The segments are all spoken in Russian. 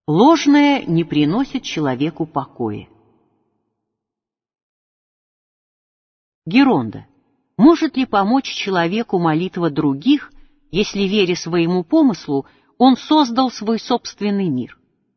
Ложное не приносит человеку покоя. Геронда. Может ли помочь человеку молитва других, если, веря своему помыслу, он создал свой собственный мир?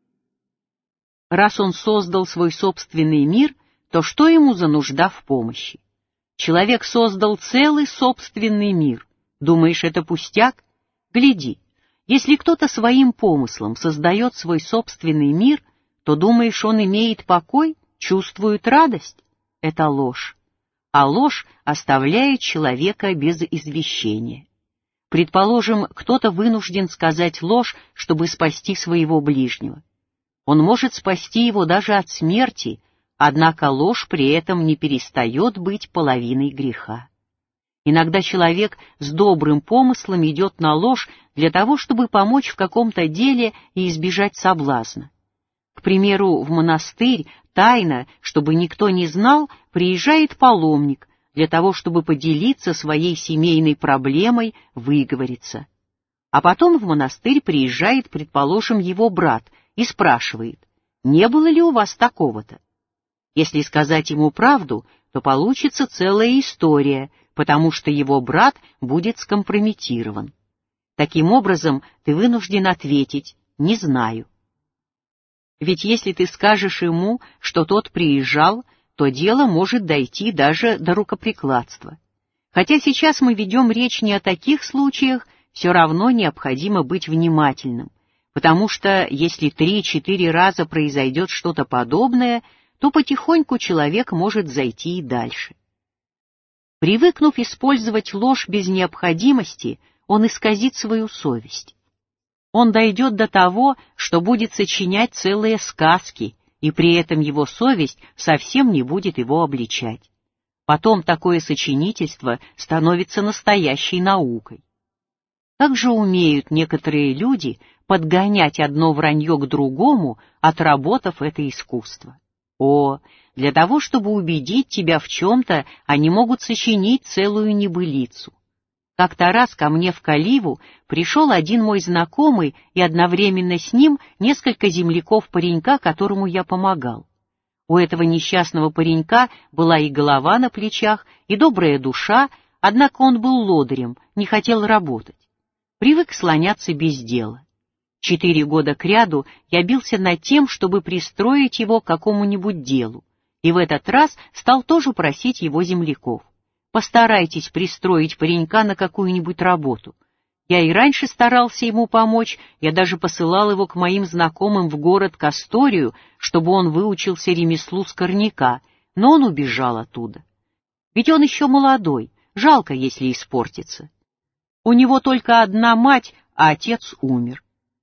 Раз он создал свой собственный мир, то что ему за нужда в помощи? Человек создал целый собственный мир. Думаешь, это пустяк? Гляди, если кто-то своим помыслом создает свой собственный мир, то думаешь, он имеет покой, чувствует радость? Это ложь. А ложь оставляет человека без извещения. Предположим, кто-то вынужден сказать ложь, чтобы спасти своего ближнего. Он может спасти его даже от смерти, однако ложь при этом не перестает быть половиной греха. Иногда человек с добрым помыслом идет на ложь для того, чтобы помочь в каком-то деле и избежать соблазна. К примеру, в монастырь тайно, чтобы никто не знал, приезжает паломник для того, чтобы поделиться своей семейной проблемой, выговориться. А потом в монастырь приезжает, предположим, его брат и спрашивает: «Не было ли у вас такого-то?» Если сказать ему правду, то получится целая история, потому что его брат будет скомпрометирован. Таким образом, ты вынужден ответить: «Не знаю». Ведь если ты скажешь ему, что тот приезжал, то дело может дойти даже до рукоприкладства. Хотя сейчас мы ведем речь не о таких случаях, все равно необходимо быть внимательным, потому что если 3-4 раза произойдет что-то подобное, то потихоньку человек может зайти и дальше. Привыкнув использовать ложь без необходимости, он исказит свою совесть. Он дойдет до того, что будет сочинять целые сказки, и при этом его совесть совсем не будет его обличать. Потом такое сочинительство становится настоящей наукой. Как же умеют некоторые люди подгонять одно вранье к другому, отработав это искусство? О, для того, чтобы убедить тебя в чем-то, они могут сочинить целую небылицу. Как-то раз ко мне в Каливу пришел один мой знакомый и одновременно с ним несколько земляков паренька, которому я помогал. У этого несчастного паренька была и голова на плечах, и добрая душа, однако он был лодырем, не хотел работать. Привык слоняться без дела. 4 года кряду я бился над тем, чтобы пристроить его к какому-нибудь делу, и в этот раз стал тоже просить его земляков: постарайтесь пристроить паренька на какую-нибудь работу. Я и раньше старался ему помочь, я даже посылал его к моим знакомым в город к Асторию, чтобы он выучился ремеслу скорняка, но он убежал оттуда. Ведь он еще молодой, жалко, если испортится. У него только одна мать, а отец умер.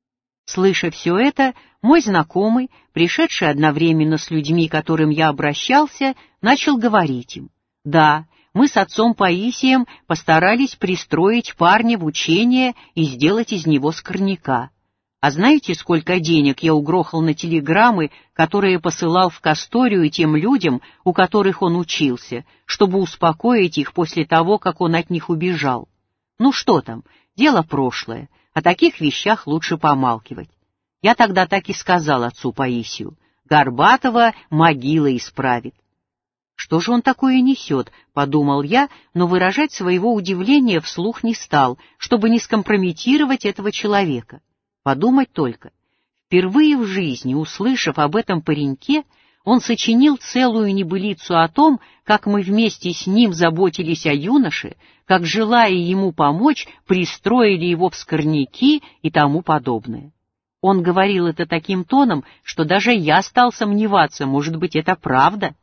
Слыша все это, мой знакомый, пришедший одновременно с людьми, к которым я обращался, начал говорить им: «Да, мы с отцом Паисием постарались пристроить парня в учение и сделать из него скорняка. А знаете, сколько денег я угрохал на телеграммы, которые посылал в Касторию тем людям, у которых он учился, чтобы успокоить их после того, как он от них убежал? Ну что там, дело прошлое, о таких вещах лучше помалкивать». Я тогда так и сказал отцу Паисию: «Горбатова могила исправит». «Что же он такое несет?» — подумал я, но выражать своего удивления вслух не стал, чтобы не скомпрометировать этого человека. Подумать только. Впервые в жизни, услышав об этом пареньке, он сочинил целую небылицу о том, как мы вместе с ним заботились о юноше, как, желая ему помочь, пристроили его в скорняки и тому подобное. Он говорил это таким тоном, что даже я стал сомневаться, может быть, это правда.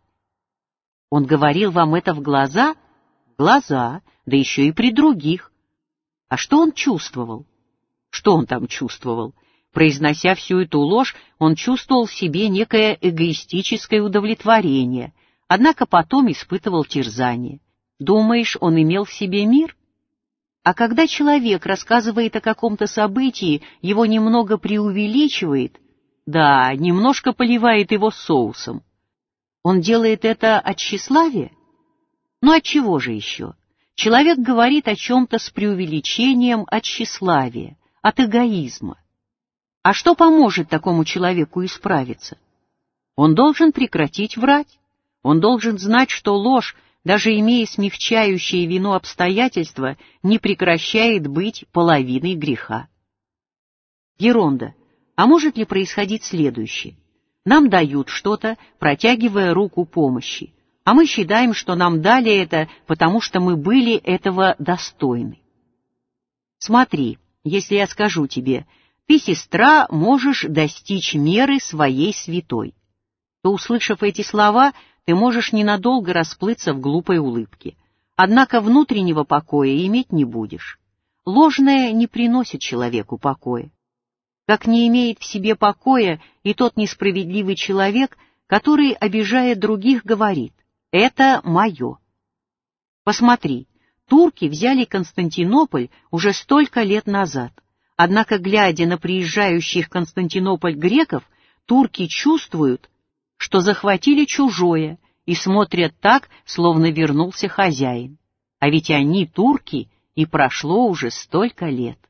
Он говорил вам это в глаза? В глаза, да еще и при других. А что он чувствовал? Что он там чувствовал? Произнося всю эту ложь, он чувствовал в себе некое эгоистическое удовлетворение, однако потом испытывал терзание. Думаешь, он имел в себе мир? А когда человек рассказывает о каком-то событии, его немного преувеличивает, да, немножко поливает его соусом. Он делает это от тщеславия? Ну от чего же еще? Человек говорит о чем-то с преувеличением от тщеславия, от эгоизма. А что поможет такому человеку исправиться? Он должен прекратить врать. Он должен знать, что ложь, даже имея смягчающее вину обстоятельства, не прекращает быть половиной греха. Геронда, а может ли происходить следующее? Нам дают что-то, протягивая руку помощи, а мы считаем, что нам дали это, потому что мы были этого достойны. Смотри, если я скажу тебе: ты, сестра, можешь достичь меры своей святой, то, услышав эти слова, ты можешь ненадолго расплыться в глупой улыбке. Однако внутреннего покоя иметь не будешь. Ложное не приносит человеку покоя. Как не имеет в себе покоя и тот несправедливый человек, который, обижая других, говорит: «Это мое». Посмотри, турки взяли Константинополь уже столько лет назад. Однако, глядя на приезжающих в Константинополь греков, турки чувствуют, что захватили чужое, и смотрят так, словно вернулся хозяин. А ведь они турки, и прошло уже столько лет.